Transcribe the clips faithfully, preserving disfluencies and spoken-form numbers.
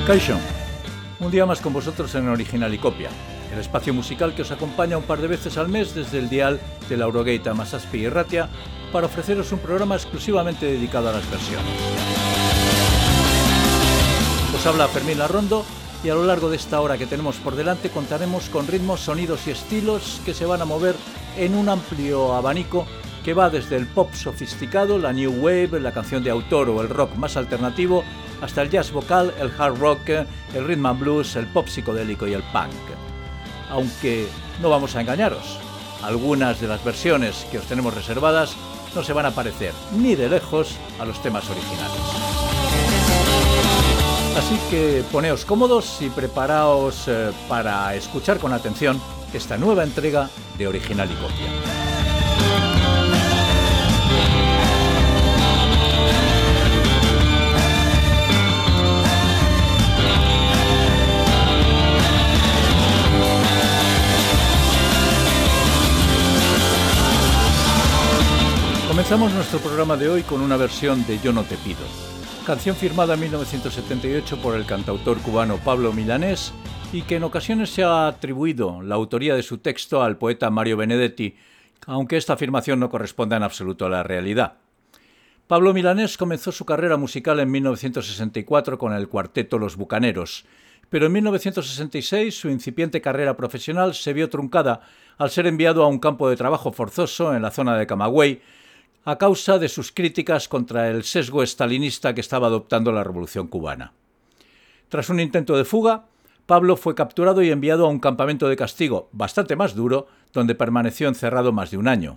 Kaixo, un día más con vosotros en Original y Copia, el espacio musical que os acompaña un par de veces al mes desde el dial de la Eurogaita Masaspi y Ratia para ofreceros un programa exclusivamente dedicado a las versiones. Os habla Fermín Larrondo y a lo largo de esta hora que tenemos por delante contaremos con ritmos, sonidos y estilos que se van a mover en un amplio abanico que va desde el pop sofisticado, la new wave, la canción de autor o el rock más alternativo, hasta el jazz vocal, el hard rock, el rhythm and blues, el pop psicodélico y el punk. Aunque no vamos a engañaros, algunas de las versiones que os tenemos reservadas no se van a parecer ni de lejos a los temas originales. Así que poneos cómodos y preparaos eh, para escuchar con atención esta nueva entrega de Original y Copia. Comenzamos nuestro programa de hoy con una versión de Yo no te pido, canción firmada en mil novecientos setenta y ocho por el cantautor cubano Pablo Milanés y que en ocasiones se ha atribuido la autoría de su texto al poeta Mario Benedetti, aunque esta afirmación no corresponde en absoluto a la realidad. Pablo Milanés comenzó su carrera musical en mil novecientos sesenta y cuatro con el cuarteto Los Bucaneros, pero en mil novecientos sesenta y seis su incipiente carrera profesional se vio truncada al ser enviado a un campo de trabajo forzoso en la zona de Camagüey, a causa de sus críticas contra el sesgo estalinista que estaba adoptando la Revolución cubana. Tras un intento de fuga, Pablo fue capturado y enviado a un campamento de castigo bastante más duro, donde permaneció encerrado más de un año.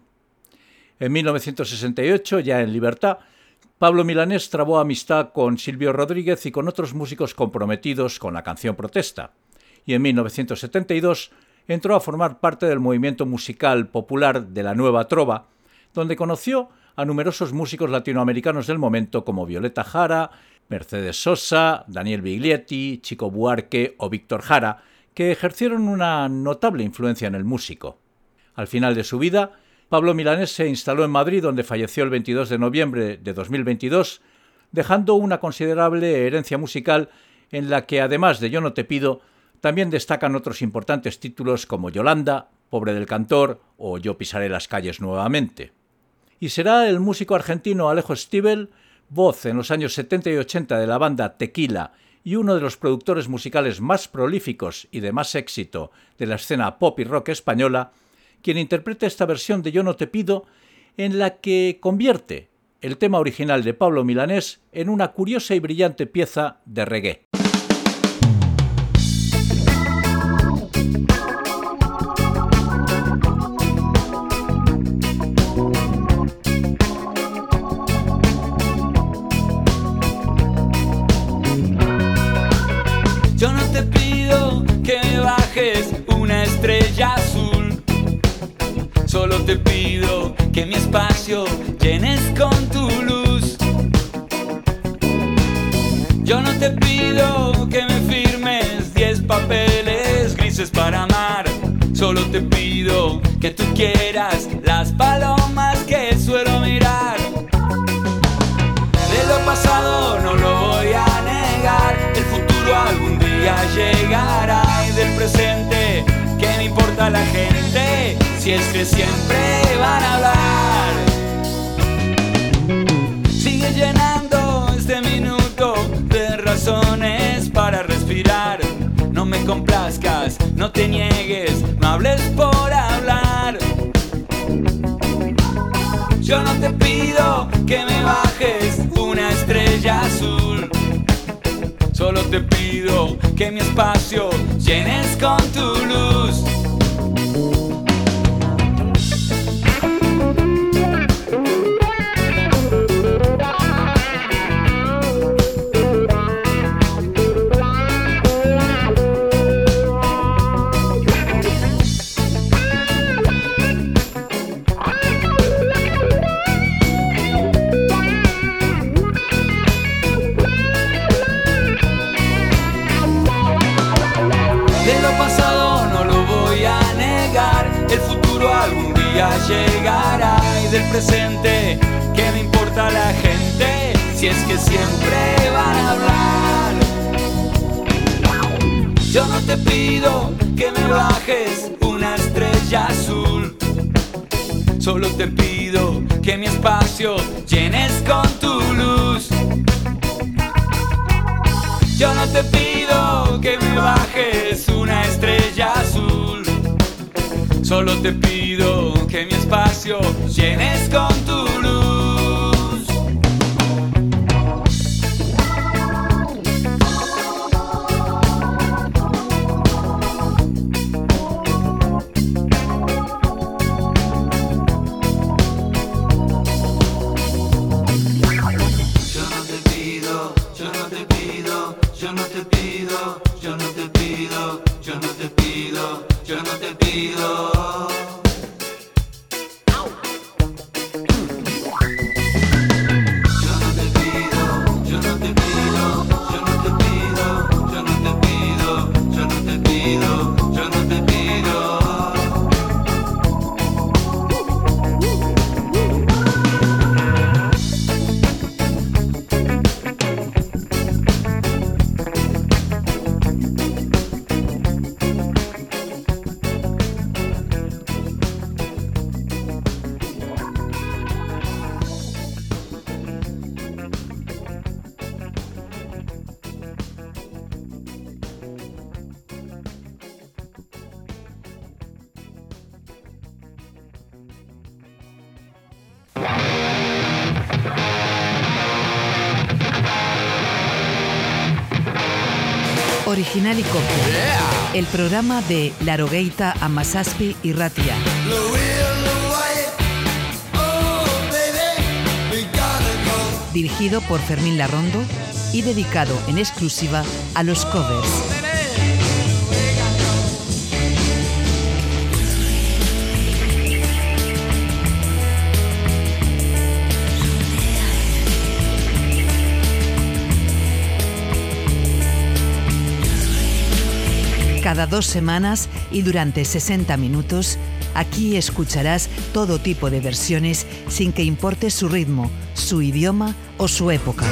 En mil novecientos sesenta y ocho, ya en libertad, Pablo Milanés trabó amistad con Silvio Rodríguez y con otros músicos comprometidos con la canción protesta, y en mil novecientos setenta y dos entró a formar parte del movimiento musical popular de la Nueva Trova, donde conoció a numerosos músicos latinoamericanos del momento como Violeta Jara, Mercedes Sosa, Daniel Biglietti, Chico Buarque o Víctor Jara, que ejercieron una notable influencia en el músico. Al final de su vida, Pablo Milanés se instaló en Madrid, donde falleció el veintidós de noviembre de dos mil veintidós, dejando una considerable herencia musical en la que, además de Yo no te pido, también destacan otros importantes títulos como Yolanda, Pobre del cantor o Yo pisaré las calles nuevamente. Y será el músico argentino Alejo Stivel, voz en los años setenta y ochenta de la banda Tequila y uno de los productores musicales más prolíficos y de más éxito de la escena pop y rock española, quien interpreta esta versión de Yo no te pido, en la que convierte el tema original de Pablo Milanés en una curiosa y brillante pieza de reggae. Yo no te pido que me bajes una estrella azul, solo te pido que mi espacio llenes con tu luz. Yo no te pido que me firmes diez papeles grises para amar, solo te pido que tú quieras las palomas que suelo mirar. De lo pasado no lo voy a negar, el futuro algún día llegará, y del presente, ¿qué me importa la gente? Si es que siempre van a hablar. Sigue llenando este minuto de razones para respirar. No me complazcas, no te niegues, no hables por hablar. Yo no te pido que me bajes una estrella azul, solo te pido que mi espacio llenes con tu luz. Llegará, y del presente, ¿qué me importa la gente? Si es que siempre van a hablar. Yo no te pido que me bajes una estrella azul. Solo te pido que mi espacio llenes con tu luz. Yo no te pido que me bajes una estrella azul. Solo te pido que mi espacio llenes con tu luz. Original y copia. Yeah. El programa de Larogeita Amazazpi y Ratia. Dirigido por Fermín Larrondo y dedicado en exclusiva a los covers. Cada dos semanas y durante sesenta minutos, aquí escucharás todo tipo de versiones sin que importe su ritmo, su idioma o su época.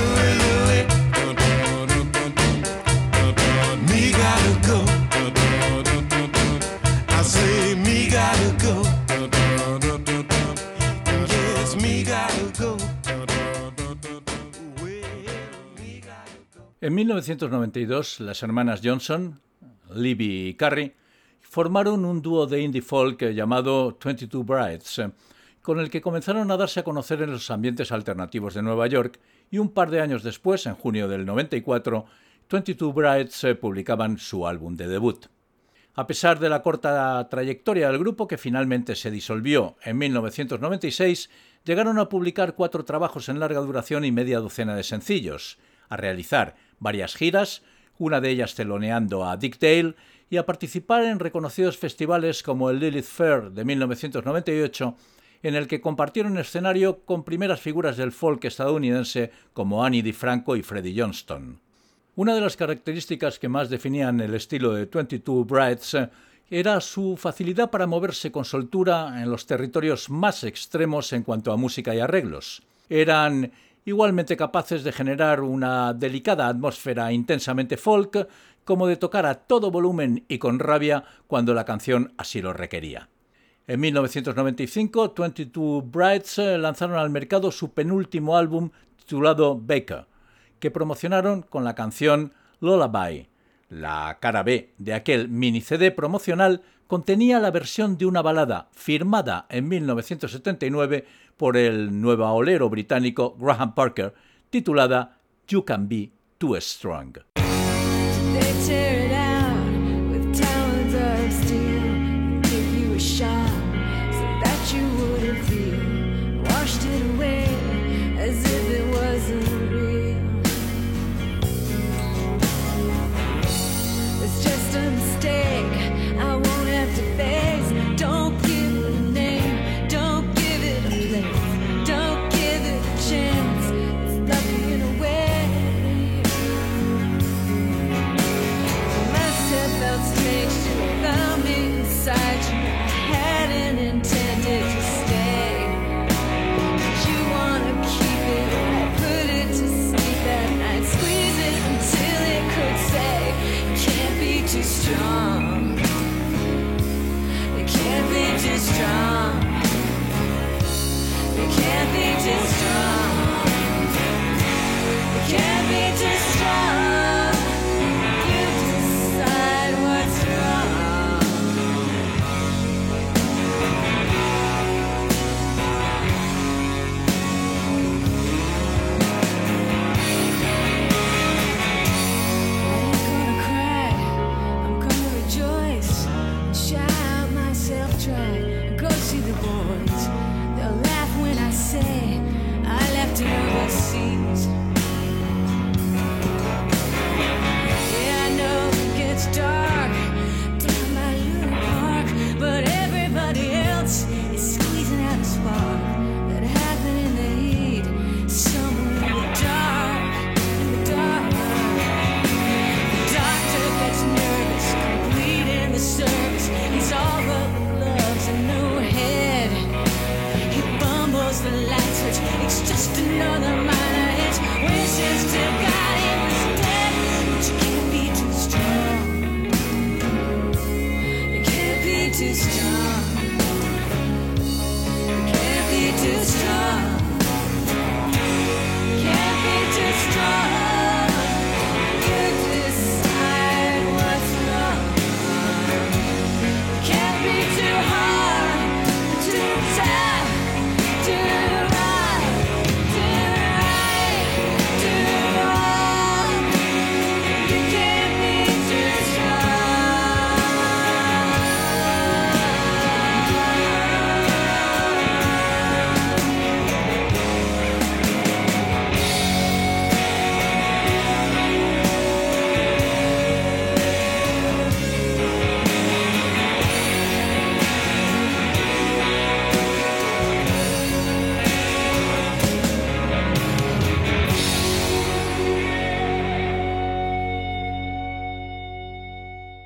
En mil novecientos noventa y dos, las hermanas Johnson, Libby y Carrie, formaron un dúo de indie folk llamado veintidós Brides, con el que comenzaron a darse a conocer en los ambientes alternativos de Nueva York, y un par de años después, en junio del noventa y cuatro, veintidós Brides publicaban su álbum de debut. A pesar de la corta trayectoria del grupo, que finalmente se disolvió en mil novecientos noventa y seis, llegaron a publicar cuatro trabajos en larga duración y media docena de sencillos, a realizar varias giras, una de ellas teloneando a Dick Dale, y a participar en reconocidos festivales como el Lilith Fair de mil novecientos noventa y ocho, en el que compartieron escenario con primeras figuras del folk estadounidense como Annie DiFranco y Freddie Johnston. Una de las características que más definían el estilo de veintidós Brides era su facilidad para moverse con soltura en los territorios más extremos en cuanto a música y arreglos. Eran igualmente capaces de generar una delicada atmósfera intensamente folk, como de tocar a todo volumen y con rabia cuando la canción así lo requería. En mil novecientos noventa y cinco, veintidós Brides lanzaron al mercado su penúltimo álbum titulado Baker, que promocionaron con la canción Lullaby. La cara B de aquel mini C D promocional contenía la versión de una balada firmada en mil novecientos setenta y nueve por el nuevaolero británico Graham Parker, titulada You Can Be Too Strong.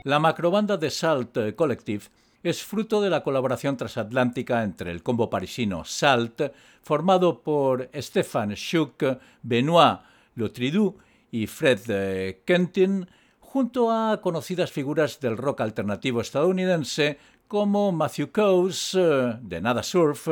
La macrobanda The Salt Collective es fruto de la colaboración transatlántica entre el combo parisino Salt, formado por Stéphane Schuck, Benoît Lotridou y Fred Quentin, junto a conocidas figuras del rock alternativo estadounidense como Matthew Coase, de Nada Surf,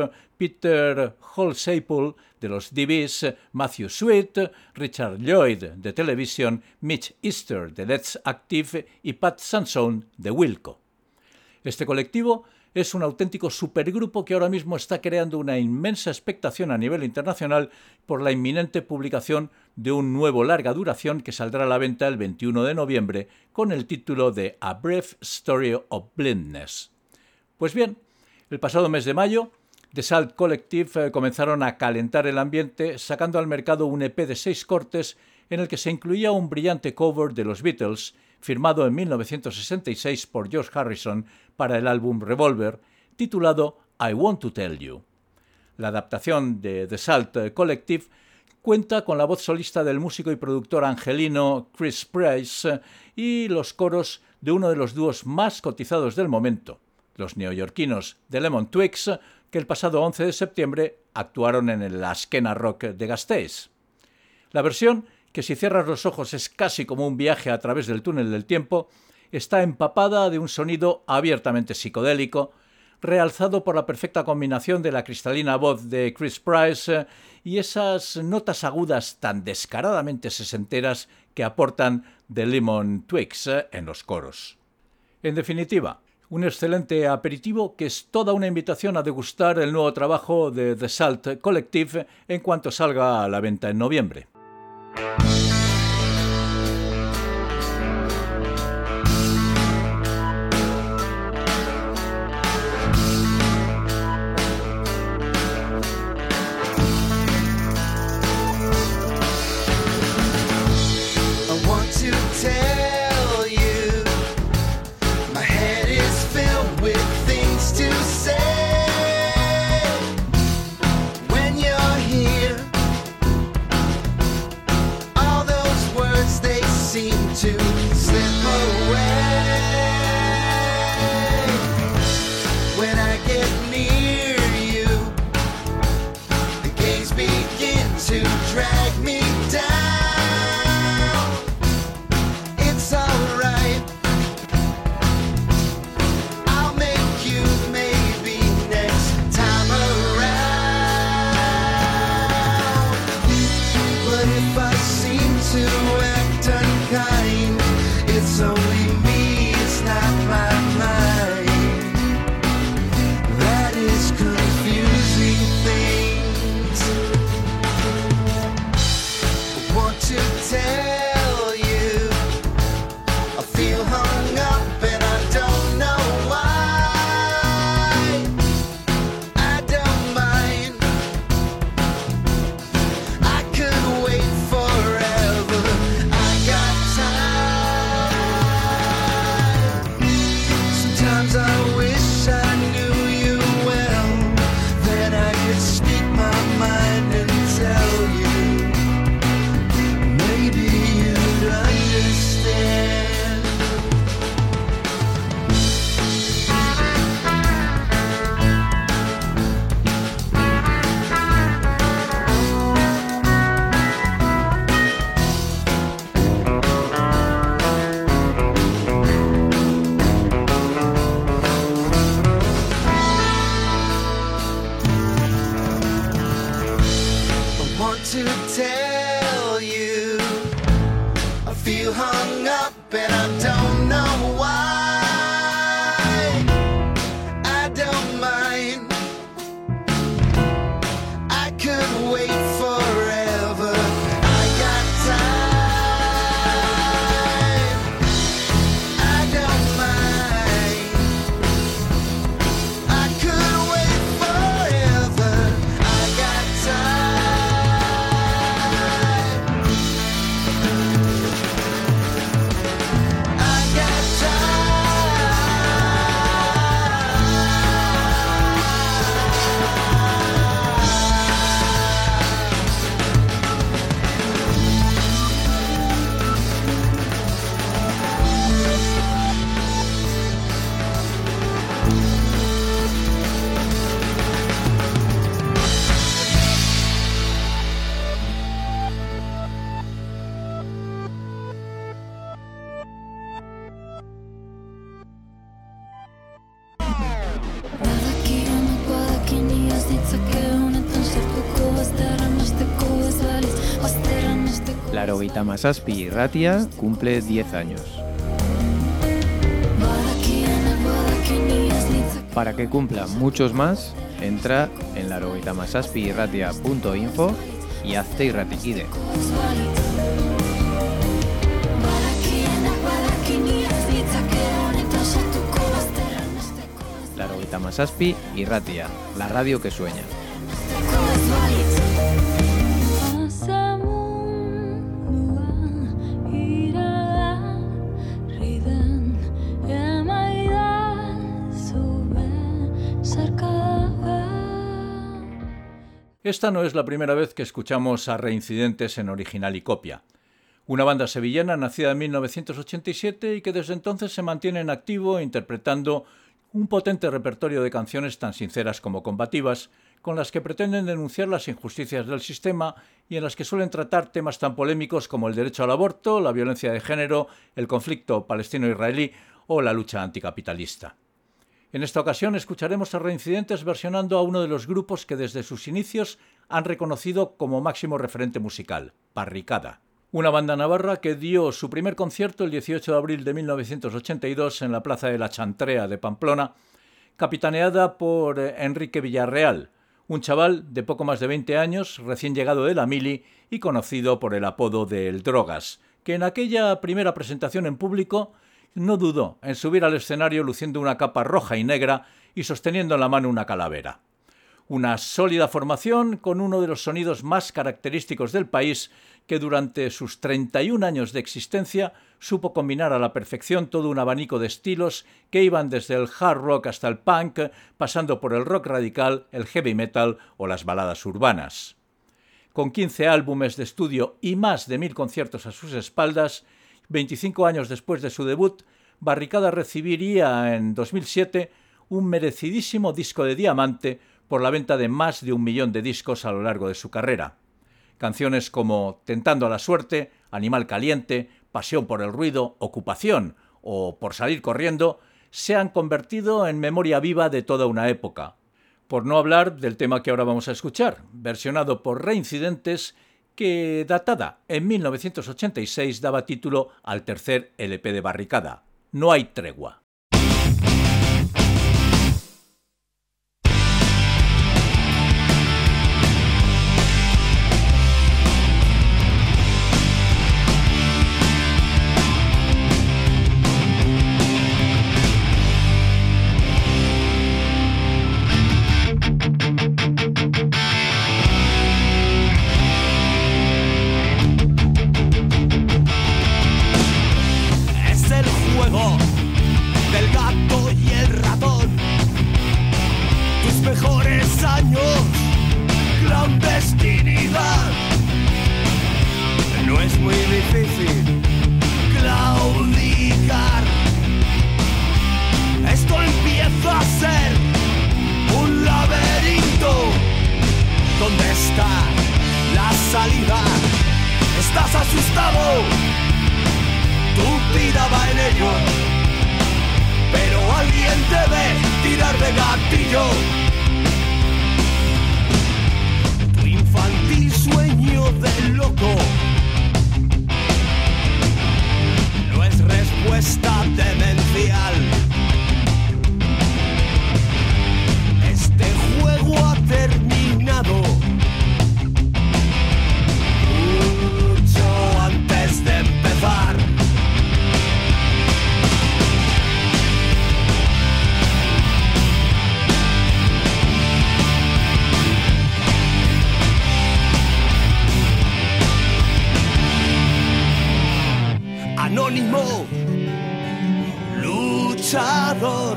Peter Holsapple, de los D Bs, Matthew Sweet, Richard Lloyd, de Television, Mitch Easter, de Let's Active y Pat Sansone, de Wilco. Este colectivo es un auténtico supergrupo que ahora mismo está creando una inmensa expectación a nivel internacional por la inminente publicación de un nuevo larga duración que saldrá a la venta el veintiuno de noviembre con el título de A Brief Story of Blindness. Pues bien, el pasado mes de mayo, The Salt Collective comenzaron a calentar el ambiente sacando al mercado un E P de seis cortes en el que se incluía un brillante cover de los Beatles firmado en mil novecientos sesenta y seis por George Harrison para el álbum Revolver, titulado I Want to Tell You. La adaptación de The Salt Collective cuenta con la voz solista del músico y productor angelino Chris Price y los coros de uno de los dúos más cotizados del momento, los neoyorquinos The Lemon Twigs, que el pasado once de septiembre actuaron en el Askena Rock de Gasteiz. La versión, que si cierras los ojos es casi como un viaje a través del túnel del tiempo, está empapada de un sonido abiertamente psicodélico, realzado por la perfecta combinación de la cristalina voz de Chris Price y esas notas agudas tan descaradamente sesenteras que aportan The Lemon Twigs en los coros. En definitiva, un excelente aperitivo que es toda una invitación a degustar el nuevo trabajo de The Salt Collective en cuanto salga a la venta en noviembre. If I seem to act unkind, it's only Laurogeita Hamazazpi Irratia cumple diez años. Para que cumpla muchos más, entra en laurogeita hamazazpi irratia punto info y hazte irratikide. Laurogeita Hamazazpi Irratia, la radio que sueña. Esta no es la primera vez que escuchamos a Reincidentes en original y copia. Una banda sevillana nacida en mil novecientos ochenta y siete y que desde entonces se mantiene en activo interpretando un potente repertorio de canciones tan sinceras como combativas, con las que pretenden denunciar las injusticias del sistema y en las que suelen tratar temas tan polémicos como el derecho al aborto, la violencia de género, el conflicto palestino-israelí o la lucha anticapitalista. En esta ocasión escucharemos a Reincidentes versionando a uno de los grupos que desde sus inicios han reconocido como máximo referente musical, Barricada. Una banda navarra que dio su primer concierto el dieciocho de abril de mil novecientos ochenta y dos en la Plaza de la Chantrea de Pamplona, capitaneada por Enrique Villarreal, un chaval de poco más de veinte años, recién llegado de la mili y conocido por el apodo de El Drogas, que en aquella primera presentación en público no dudó en subir al escenario luciendo una capa roja y negra y sosteniendo en la mano una calavera. Una sólida formación con uno de los sonidos más característicos del país que durante sus treinta y un años de existencia supo combinar a la perfección todo un abanico de estilos que iban desde el hard rock hasta el punk, pasando por el rock radical, el heavy metal o las baladas urbanas. Con quince álbumes de estudio y más de mil conciertos a sus espaldas, veinticinco años después de su debut, Barricada recibiría en dos mil siete un merecidísimo disco de diamante por la venta de más de un millón de discos a lo largo de su carrera. Canciones como Tentando a la suerte, Animal caliente, Pasión por el ruido, Ocupación o Por salir corriendo se han convertido en memoria viva de toda una época. Por no hablar del tema que ahora vamos a escuchar, versionado por Reincidentes, que datada en mil novecientos ochenta y seis daba título al tercer L P de Barricada, No hay tregua. Anónimo, luchador,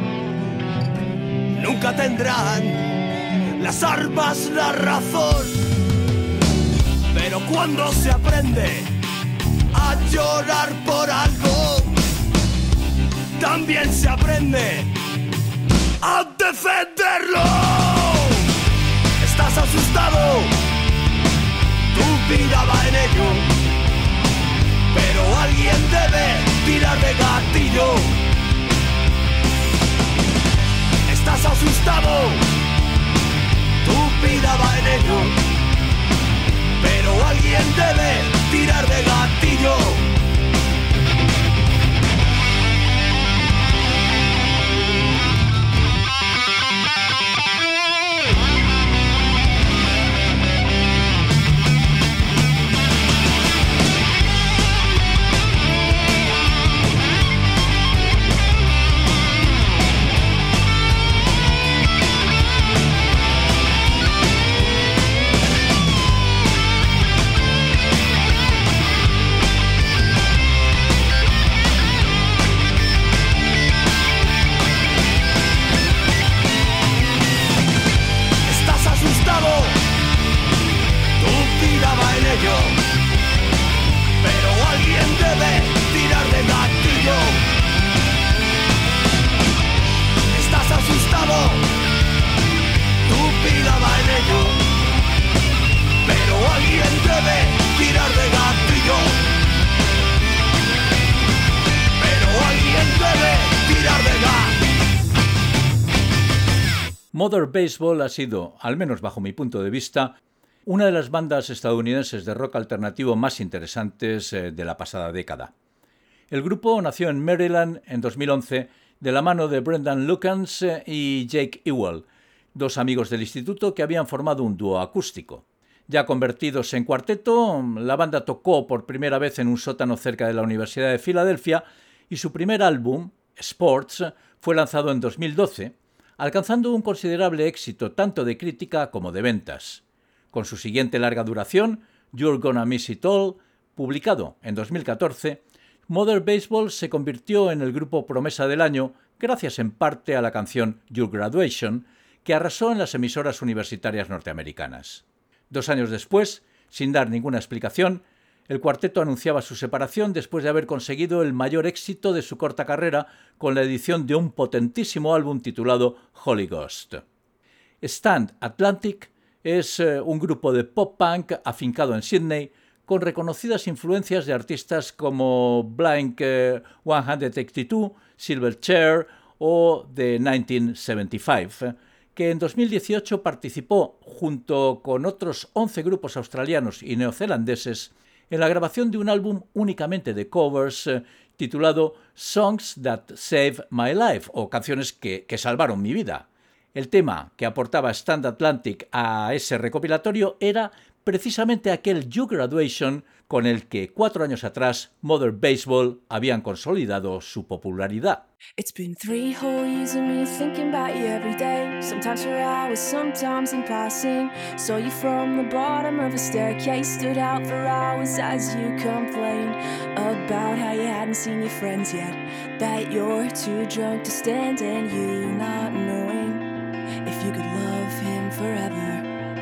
nunca tendrán las armas, la razón, pero cuando se aprende a llorar por algo, también se aprende a defenderlo. Estás asustado, tu vida va en ello, pero alguien debe tirar de gatillo. Estás asustado, tu vida va en ello, pero pero alguien debe tirar de gatillo. Pero alguien debe tirar de gatillo. Estás asustado, tu vida va en ello. Pero alguien debe tirar de gatillo. Pero alguien debe tirar de gatillo. Mother Baseball ha sido, al menos bajo mi punto de vista, una de las bandas estadounidenses de rock alternativo más interesantes de la pasada década. El grupo nació en Maryland en dos mil once de la mano de Brendan Lukens y Jake Ewell, dos amigos del instituto que habían formado un dúo acústico. Ya convertidos en cuarteto, la banda tocó por primera vez en un sótano cerca de la Universidad de Filadelfia y su primer álbum, Sports, fue lanzado en dos mil doce, alcanzando un considerable éxito tanto de crítica como de ventas. Con su siguiente larga duración, You're Gonna Miss It All, publicado en dos mil catorce, Mother Baseball se convirtió en el grupo promesa del año gracias en parte a la canción Your Graduation, que arrasó en las emisoras universitarias norteamericanas. Dos años después, sin dar ninguna explicación, el cuarteto anunciaba su separación después de haber conseguido el mayor éxito de su corta carrera con la edición de un potentísimo álbum titulado Holy Ghost. Stand Atlantic es eh, un grupo de pop-punk afincado en Sydney con reconocidas influencias de artistas como Blink eh, ciento ochenta y dos, Silverchair o The mil novecientos setenta y cinco, que en dos mil dieciocho participó, junto con otros once grupos australianos y neozelandeses, en la grabación de un álbum únicamente de covers eh, titulado Songs That Saved My Life, o Canciones que, que salvaron mi vida. El tema que aportaba Stand Atlantic a ese recopilatorio era precisamente aquel You Graduation con el que cuatro años atrás Mother Baseball habían consolidado su popularidad. It's been three whole years of me thinking about you every day, sometimes for hours, sometimes in passing. Saw you from the bottom of a staircase, stood out for hours as you complained about how you hadn't seen your friends yet, that you're too drunk to stand and you not knowing if you could love him forever.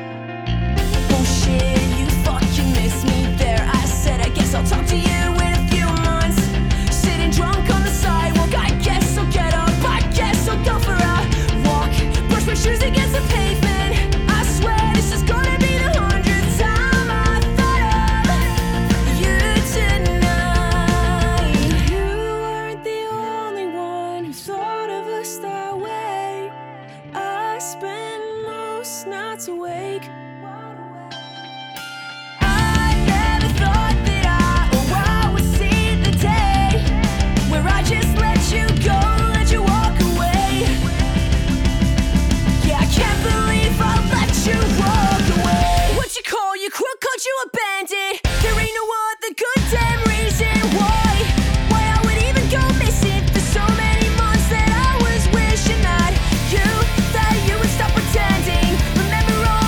Oh shit, you fucking miss me there. I said I guess I'll talk to you in a few months. Sitting drunk on the sidewalk, I guess I'll get up, I guess I'll go for a walk. Brush my shoes against the pavement, I swear this is gonna be the hundredth time I thought of you tonight. You weren't the only one who thought of us that way. I spend most nights awake. I never thought that I, or I would see the day where I just let you go, let you walk away. Yeah, I can't believe I let you walk away. What you call you crook, called you a bandit. There ain't no other good damn reason why Why I would even go missing for so many months that I was wishing that you, that you would stop pretending. Remember all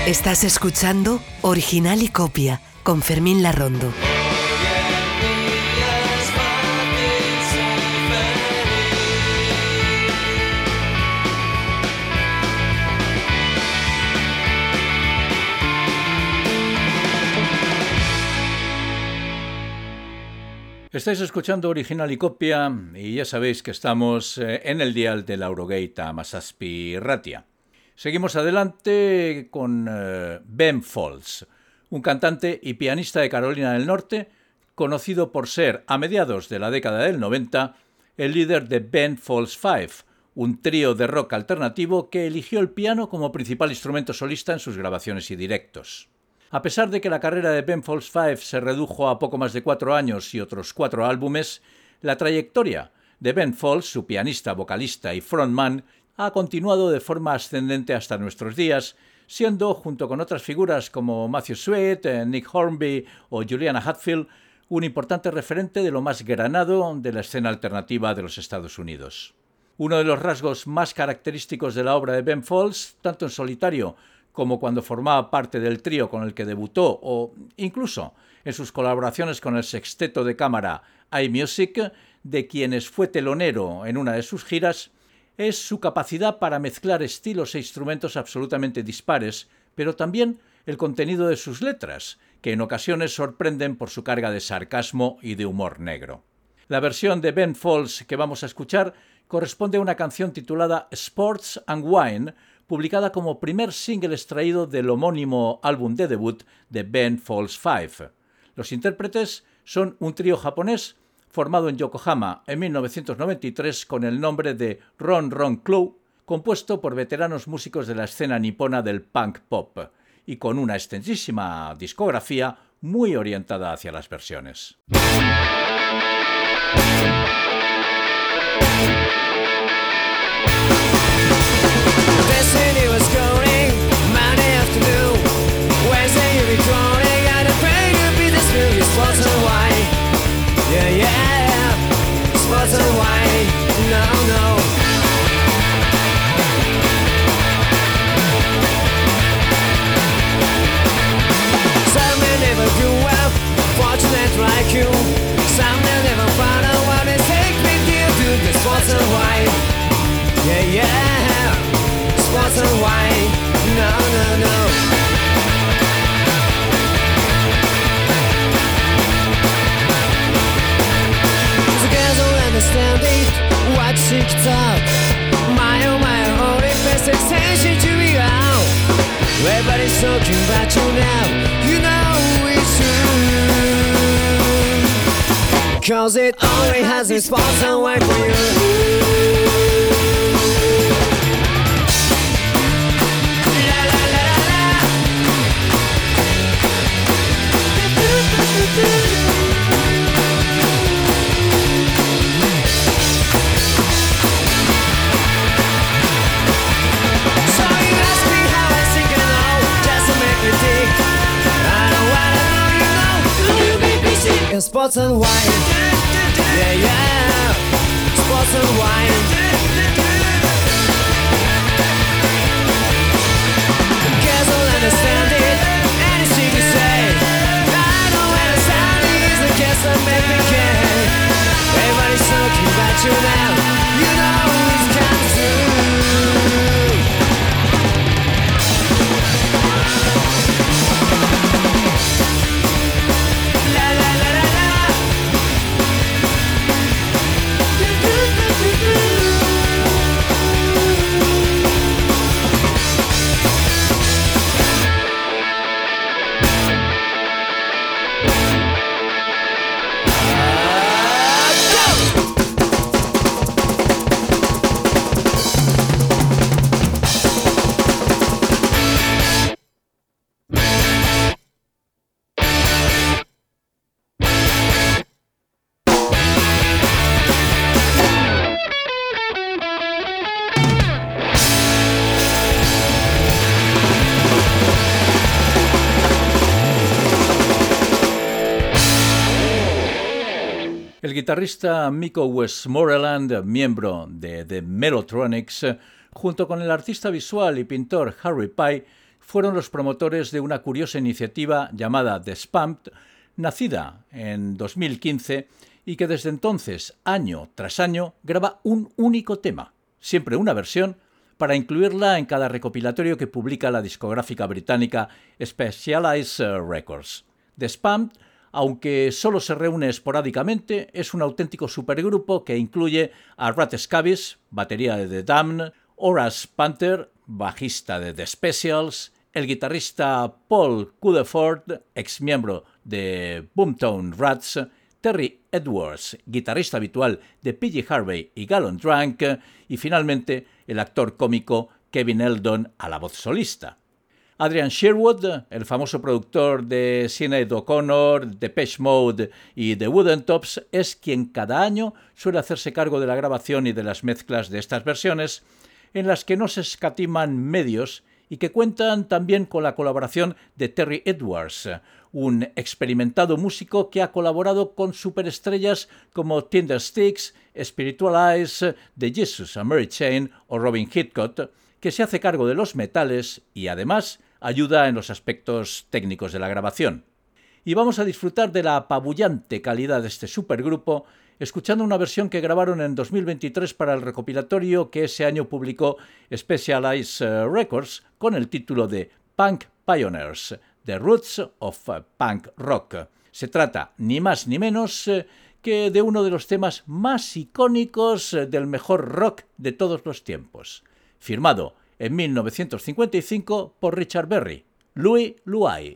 Estás escuchando Original y Copia con Fermín Larrondo. Estáis escuchando Original y Copia y ya sabéis que estamos en el dial de la Eurogaita Hamazazpi Ratia. Seguimos adelante con uh, Ben Folds, un cantante y pianista de Carolina del Norte, conocido por ser, a mediados de la década del noventa, el líder de Ben Folds Five, un trío de rock alternativo que eligió el piano como principal instrumento solista en sus grabaciones y directos. A pesar de que la carrera de Ben Folds Five se redujo a poco más de cuatro años y otros cuatro álbumes, la trayectoria de Ben Folds, su pianista, vocalista y frontman, ha continuado de forma ascendente hasta nuestros días, siendo, junto con otras figuras como Matthew Sweet, Nick Hornby o Juliana Hatfield, un importante referente de lo más granado de la escena alternativa de los Estados Unidos. Uno de los rasgos más característicos de la obra de Ben Folds, tanto en solitario como cuando formaba parte del trío con el que debutó o incluso en sus colaboraciones con el sexteto de cámara iMusic, de quienes fue telonero en una de sus giras, es su capacidad para mezclar estilos e instrumentos absolutamente dispares, pero también el contenido de sus letras, que en ocasiones sorprenden por su carga de sarcasmo y de humor negro. La versión de Ben Folds que vamos a escuchar corresponde a una canción titulada Sports and Wine, publicada como primer single extraído del homónimo álbum de debut de Ben Folds Five. Los intérpretes son un trío japonés formado en Yokohama en mil novecientos noventa y tres con el nombre de Ron Ron Club, compuesto por veteranos músicos de la escena nipona del punk pop y con una extensísima discografía muy orientada hacia las versiones. Yeah, yeah, sports and wine, no, no. Some may never grew up, fortunate like you. Some may never found out what it takes me to do the sports and wine. Yeah, yeah, sports and wine, no, no, no. Understanding what she thought. My oh my only best extension to be out. Everybody's talking about you now. You know it's true. Cause it only has its spots and wait for you. La la la la la. Sports and wine, yeah, yeah, sports and wine. Guess I'll understand it, anything you say. I don't understand it, I guess I make me care. Everybody's talking about you now, you know it's coming soon. El guitarrista Miko Westmoreland, miembro de The Mellotronics, junto con el artista visual y pintor Harry Pye, fueron los promotores de una curiosa iniciativa llamada The Spamped, nacida en dos mil quince y que desde entonces, año tras año, graba un único tema, siempre una versión, para incluirla en cada recopilatorio que publica la discográfica británica Specialized Records. The Spamped, aunque solo se reúne esporádicamente, es un auténtico supergrupo que incluye a Rat Scabies, batería de The Damned, Horace Panther, bajista de The Specials, el guitarrista Paul Cudeford, ex miembro de Boomtown Rats, Terry Edwards, guitarrista habitual de P G Harvey y Gallon Drunk, y finalmente el actor cómico Kevin Eldon a la voz solista. Adrian Sherwood, el famoso productor de Sinead O'Connor, Depeche Mode y The Wooden Tops, es quien cada año suele hacerse cargo de la grabación y de las mezclas de estas versiones, en las que no se escatiman medios y que cuentan también con la colaboración de Terry Edwards, un experimentado músico que ha colaborado con superestrellas como Tindersticks, Spiritual Eyes, The Jesus and Mary Chain o Robin Hitchcock, que se hace cargo de los metales y además ayuda en los aspectos técnicos de la grabación. Y vamos a disfrutar de la apabullante calidad de este supergrupo escuchando una versión que grabaron en dos mil veintitrés para el recopilatorio que ese año publicó Specialized Records con el título de Punk Pioneers, The Roots of Punk Rock. Se trata ni más ni menos que de uno de los temas más icónicos del mejor rock de todos los tiempos, firmado en mil novecientos cincuenta y cinco por Richard Berry, Louie Louie.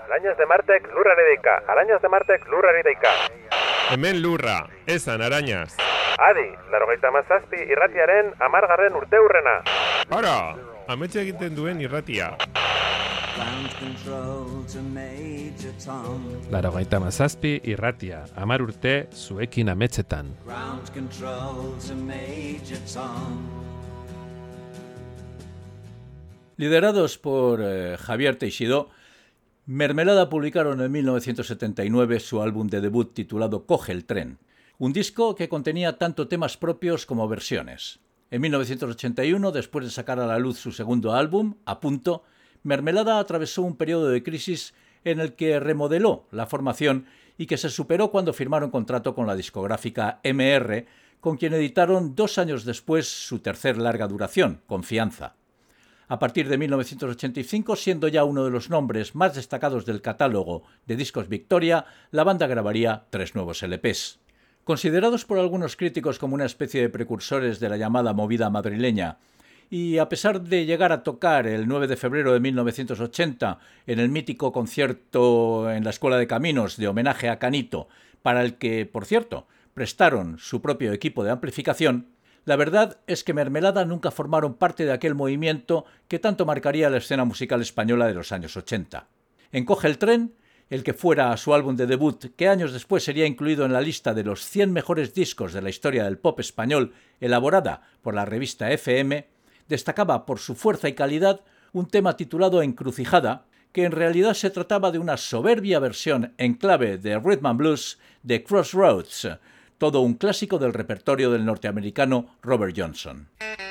Arañas de Martek lurrari deika, arañas de Martek lurrari deika. Hemen lurra, esan arañas. Adi, laurogeita hamazazpi irratiaren hamargarren urte hurrena. Ara, ametxe egiten duen irratia. Laurogeita hamazazpi irratia, hamar urte zuekin ametsetan. Liderados por eh, Javier Teixidó, Mermelada publicaron en mil novecientos setenta y nueve su álbum de debut titulado Coge el tren, un disco que contenía tanto temas propios como versiones. En mil novecientos ochenta y uno, después de sacar a la luz su segundo álbum, A Punto, Mermelada atravesó un periodo de crisis en el que remodeló la formación y que se superó cuando firmaron contrato con la discográfica eme erre, con quien editaron dos años después su tercer larga duración, Confianza. A partir de mil novecientos ochenta y cinco, siendo ya uno de los nombres más destacados del catálogo de Discos Victoria, la banda grabaría tres nuevos ele pes. Considerados por algunos críticos como una especie de precursores de la llamada movida madrileña, y a pesar de llegar a tocar el nueve de febrero de mil novecientos ochenta en el mítico concierto en la Escuela de Caminos de homenaje a Canito, para el que, por cierto, prestaron su propio equipo de amplificación, la verdad es que Mermelada nunca formaron parte de aquel movimiento que tanto marcaría la escena musical española de los años ochenta. En Coge el tren, el que fuera su álbum de debut, que años después sería incluido en la lista de los cien mejores discos de la historia del pop español, elaborada por la revista efe eme, destacaba por su fuerza y calidad un tema titulado Encrucijada, que en realidad se trataba de una soberbia versión en clave de rhythm and blues de Crossroads, todo un clásico del repertorio del norteamericano Robert Johnson.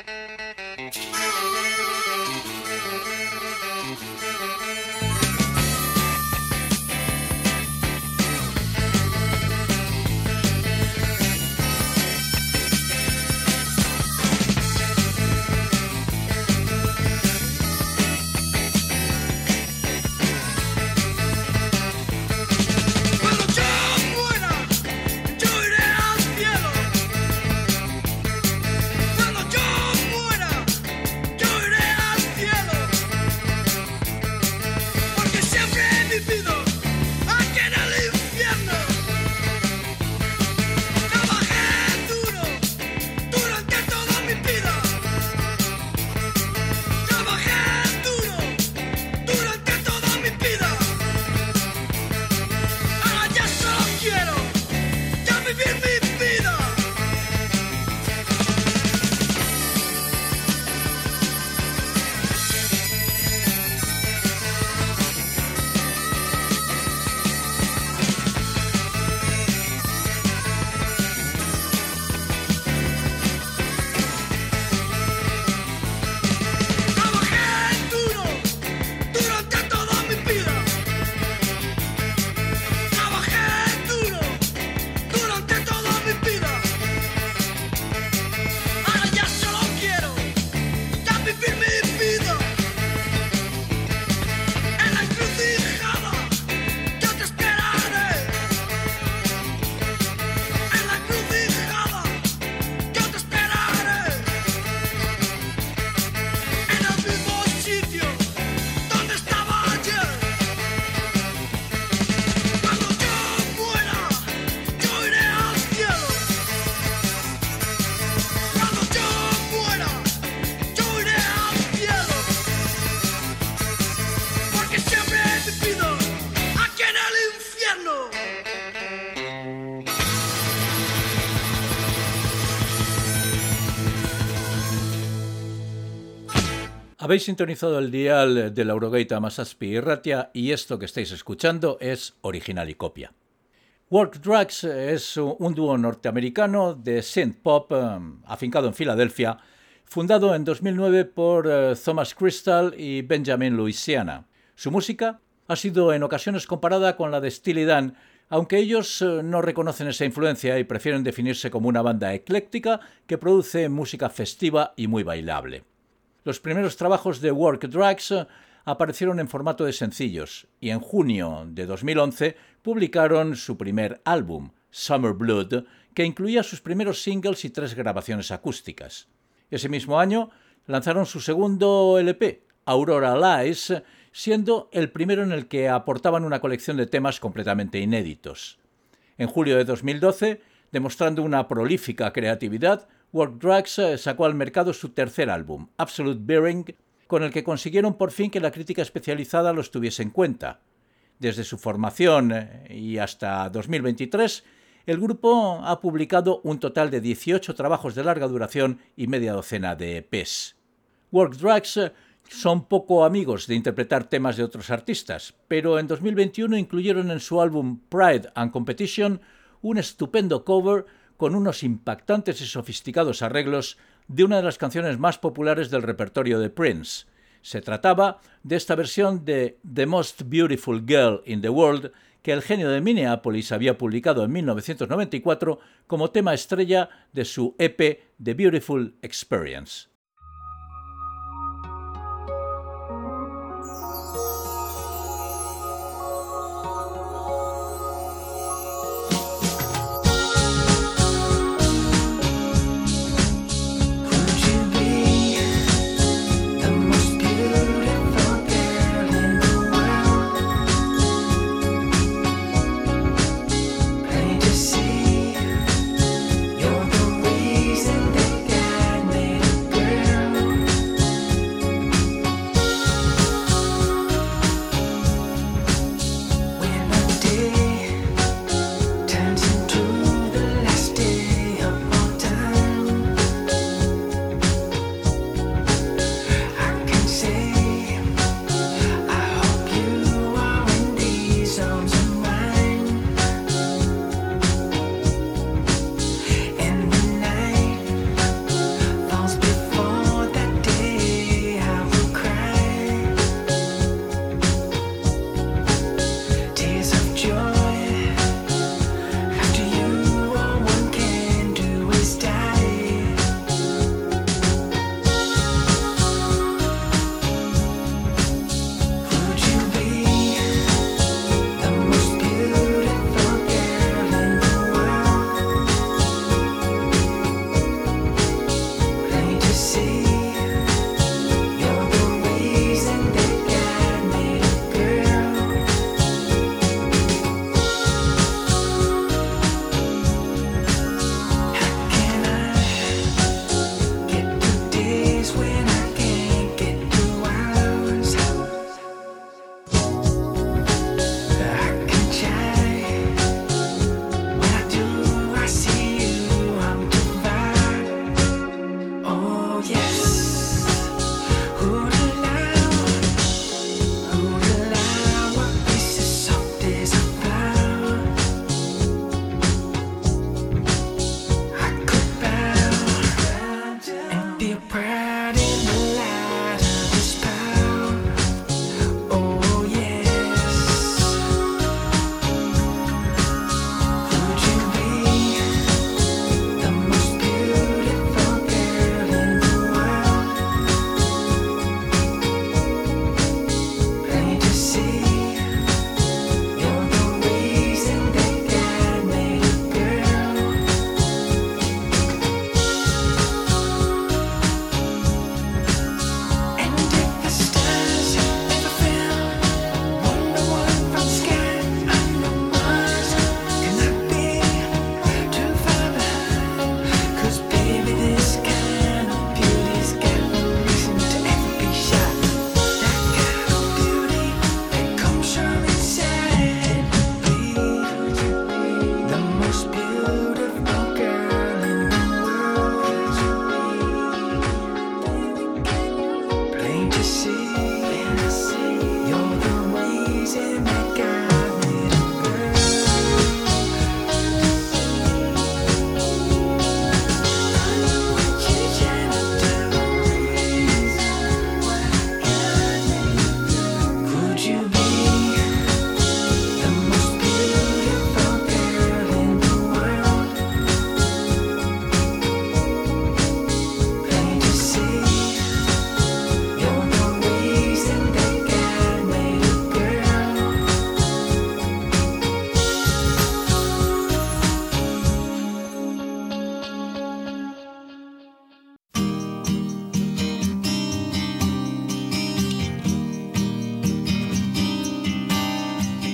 Habéis sintonizado el dial de la Laurogeita hamazazpi irratia y esto que estáis escuchando es Original y Copia. Work Drugs es un dúo norteamericano de synth pop um, afincado en Filadelfia, fundado en dos mil nueve por uh, Thomas Crystal y Benjamin Louisiana. Su música ha sido en ocasiones comparada con la de Steely Dan, aunque ellos uh, no reconocen esa influencia y prefieren definirse como una banda ecléctica que produce música festiva y muy bailable. Los primeros trabajos de Work Drugs uh, aparecieron en formato de sencillos y en junio de dos mil once publicaron su primer álbum, Summer Blood, que incluía sus primeros singles y tres grabaciones acústicas. Ese mismo año lanzaron su segundo ele pe, Aurora Lies, siendo el primero en el que aportaban una colección de temas completamente inéditos. En julio de dos mil doce, demostrando una prolífica creatividad, Work Drugs sacó al mercado su tercer álbum, Absolute Bearing, con el que consiguieron por fin que la crítica especializada los tuviese en cuenta. Desde su formación y hasta dos mil veintitrés, el grupo ha publicado un total de dieciocho trabajos de larga duración y media docena de E Pes. Work Drugs son poco amigos de interpretar temas de otros artistas, pero en dos mil veintiuno incluyeron en su álbum Pride and Competition un estupendo cover con unos impactantes y sofisticados arreglos de una de las canciones más populares del repertorio de Prince. Se trataba de esta versión de The Most Beautiful Girl in the World que el genio de Minneapolis había publicado en mil novecientos noventa y cuatro como tema estrella de su E Pe The Beautiful Experience. You're the reason that God made a girl.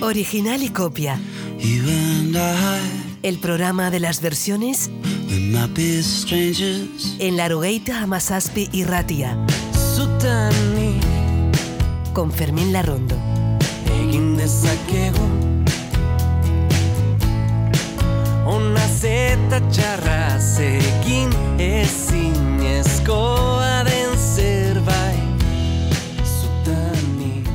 Original y copia. You and I El programa de las versiones will not be strangers. en Larugueita Hamazazpi Irratia. Zutani Con Fermín Larrondo. egin dezakegu ona zeta txarraz egin ezinezkoa den zerbait Zutani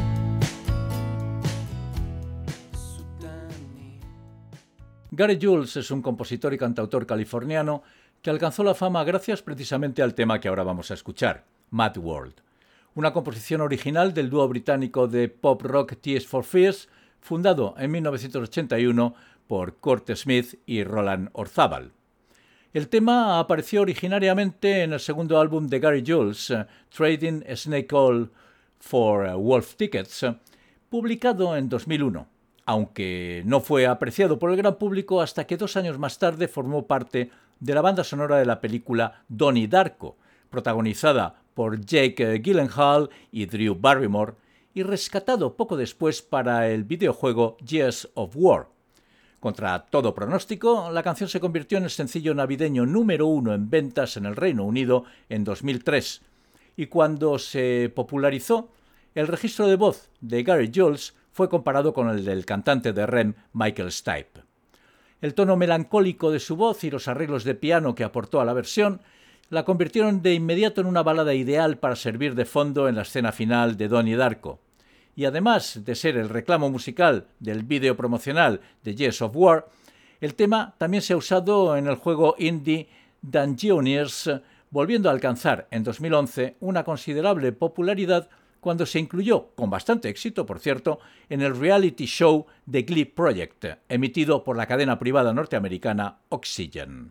Gary Jules es un compositor y cantautor californiano que alcanzó la fama gracias precisamente al tema que ahora vamos a escuchar, Mad World. Una composición original del dúo británico de pop rock Tears for Fears, fundado en mil novecientos ochenta y uno por Kurt Smith y Roland Orzabal. El tema apareció originariamente en el segundo álbum de Gary Jules, uh, Trading Snake Oil for uh, Wolf Tickets, uh, publicado en dos mil uno, aunque no fue apreciado por el gran público hasta que dos años más tarde formó parte de la banda sonora de la película Donnie Darko, protagonizada por Jake Gyllenhaal y Drew Barrymore, y rescatado poco después para el videojuego Gears of War. Contra todo pronóstico, la canción se convirtió en el sencillo navideño número uno en ventas en el Reino Unido en dos mil tres, y cuando se popularizó, el registro de voz de Gary Jules fue comparado con el del cantante de R E M Michael Stipe. El tono melancólico de su voz y los arreglos de piano que aportó a la versión la convirtieron de inmediato en una balada ideal para servir de fondo en la escena final de Donnie Darko. Y además de ser el reclamo musical del vídeo promocional de Gears of War, el tema también se ha usado en el juego indie Dungeoneers, volviendo a alcanzar en dos mil once una considerable popularidad cuando se incluyó, con bastante éxito por cierto, en el reality show The Glee Project, emitido por la cadena privada norteamericana Oxygen.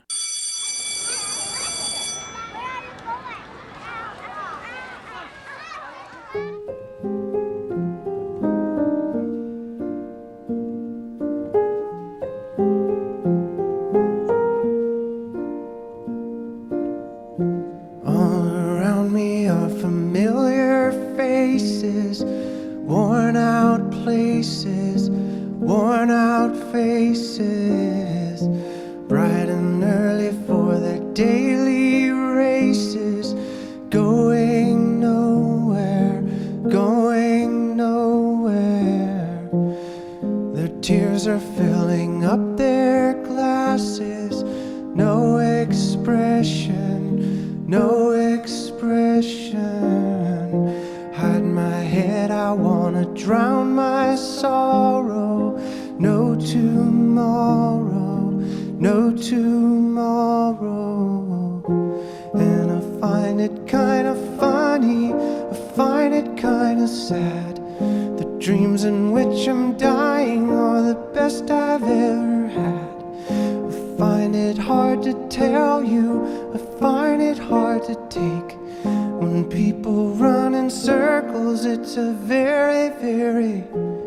Worn out places, worn out faces, bright and early for their daily races, going nowhere, going nowhere. Their tears are filling up their glasses, no expression, no expression. Hide my head, I wanna drown my sorrow. No tomorrow, no tomorrow. And I find it kinda funny, I find it kinda sad. The dreams in which I'm dying are the best I've ever had. I find it hard to tell you, I find it hard to take. When people run in circles, it's a very, very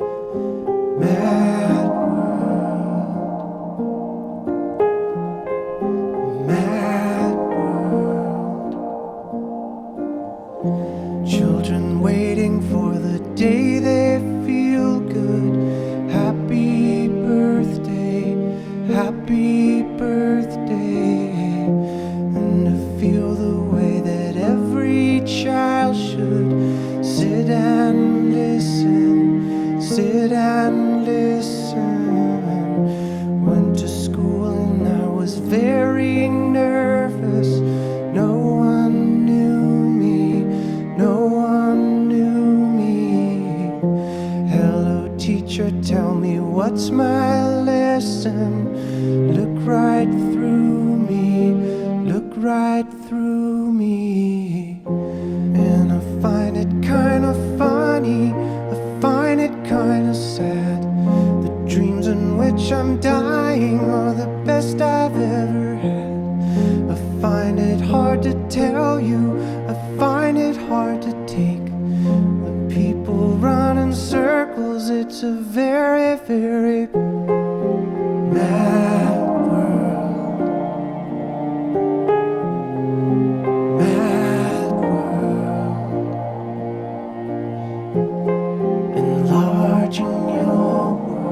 mad world. Mad world. Children waiting for the day they feel good. Happy birthday, happy birthday. And to feel the way that every child should sit and listen, sit and listen. Went to school and I was very nervous. No one knew me, no one knew me. Hello teacher, tell me what's my lesson. Look right through me, look right through me. And I find it kinda funny, I find it kinda sad. The dreams in which I'm dying are the best I've ever had. I find it hard to tell you, I find it hard to take. When people run in circles, it's a very, very mad world. Mad world. Enlarging your world.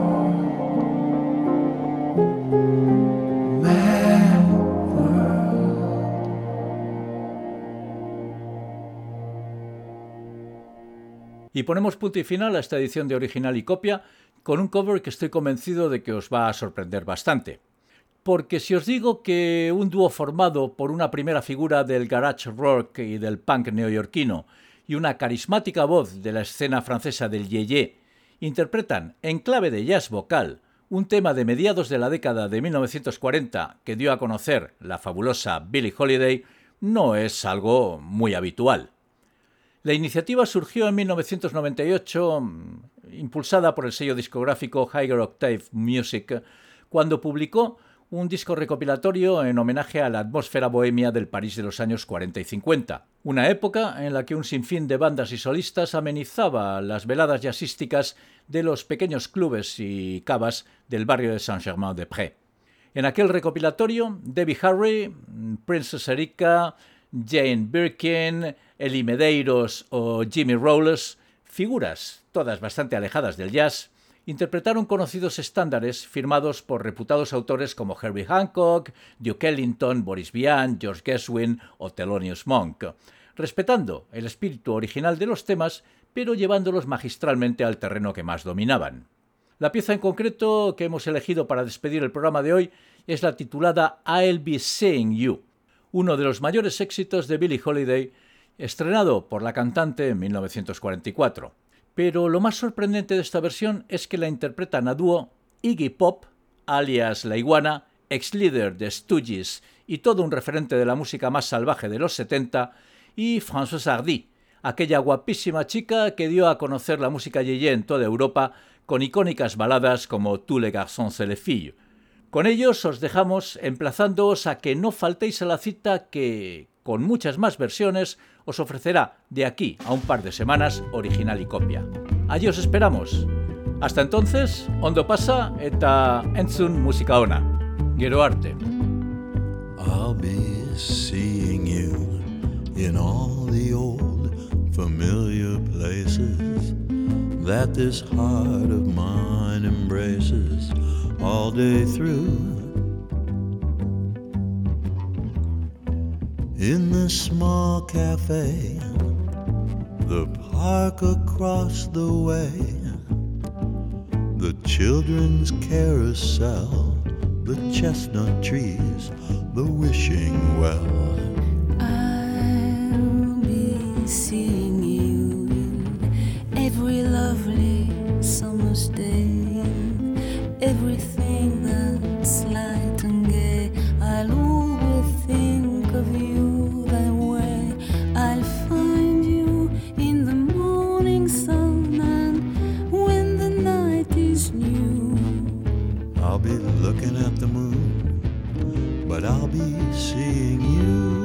Y ponemos punto y final a esta edición de Original y Copia con un cover que estoy convencido de que os va a sorprender bastante. Porque si os digo que un dúo formado por una primera figura del garage rock y del punk neoyorquino y una carismática voz de la escena francesa del yeye interpretan en clave de jazz vocal un tema de mediados de la década de mil novecientos cuarenta que dio a conocer la fabulosa Billie Holiday, no es algo muy habitual. La iniciativa surgió en mil novecientos noventa y ocho, impulsada por el sello discográfico Higher Octave Music, cuando publicó un disco recopilatorio en homenaje a la atmósfera bohemia del París de los años cuarenta y cincuenta, una época en la que un sinfín de bandas y solistas amenizaba las veladas jazzísticas de los pequeños clubes y cavas del barrio de Saint-Germain-des-Prés. En aquel recopilatorio, Debbie Harry, Princess Erika, Jane Birkin, Eli Medeiros o Jimmy Rowles, figuras todas bastante alejadas del jazz, interpretaron conocidos estándares firmados por reputados autores como Herbie Hancock, Duke Ellington, Boris Vian, George Gershwin o Thelonious Monk, respetando el espíritu original de los temas, pero llevándolos magistralmente al terreno que más dominaban. La pieza en concreto que hemos elegido para despedir el programa de hoy es la titulada I'll Be Seeing You, uno de los mayores éxitos de Billie Holiday, estrenado por la cantante en mil novecientos cuarenta y cuatro. Pero lo más sorprendente de esta versión es que la interpretan a dúo Iggy Pop, alias La Iguana, ex líder de Stooges y todo un referente de la música más salvaje de los setenta, y Françoise Hardy, aquella guapísima chica que dio a conocer la música yeye en toda Europa con icónicas baladas como Tous les garçons et les filles. Con ellos os dejamos emplazándoos a que no faltéis a la cita que, con muchas más versiones, os ofrecerá de aquí a un par de semanas Original y Copia. Allí os esperamos. Hasta entonces, ondo pasa eta entzun musika ona. Gero arte. I'll be seeing you in all the old familiar places that this heart of mine embraces all day through. In the small cafe, the park across the way, the children's carousel, the chestnut trees, the wishing well. I'll be seeing you in every lovely summer's day, everything that's light and gay. I'll always think of you that way. I'll find you in the morning sun and when the night is new. I'll be looking at the moon, but I'll be seeing you.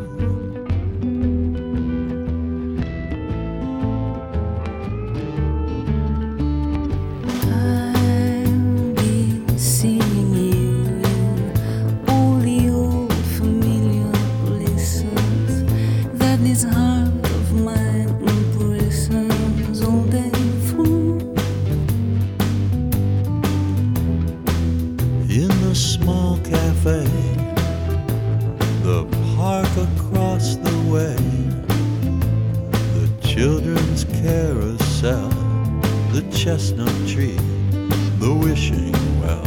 Chestnut tree, the wishing well.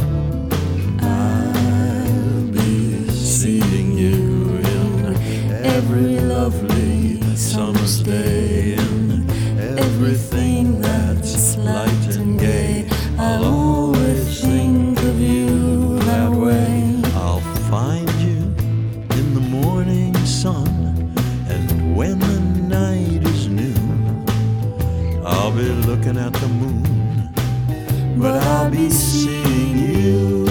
I'll be seeing you in every lovely summer's day, in everything that's light and gay. I'll always think of you that way. I'll find you in the morning sun, and when the night is new, I'll be looking at the moon, but I'll be seeing you.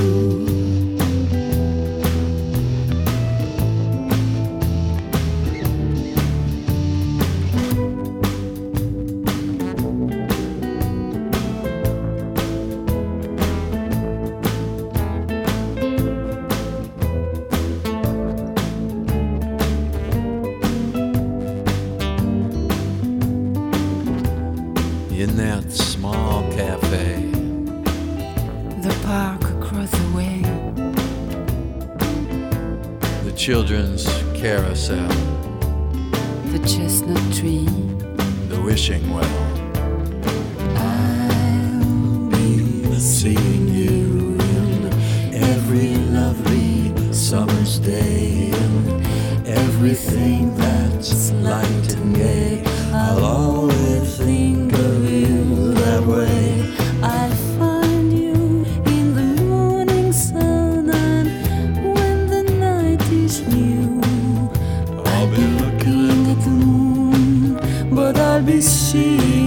In that small cafe, the park across the way, the children's carousel, the chestnut tree, the wishing well. everything that's light and gay. I'll always think of you that way. I'll find you in the morning sun, and when the night is new, I'll be looking at the moon, but I'll be seeing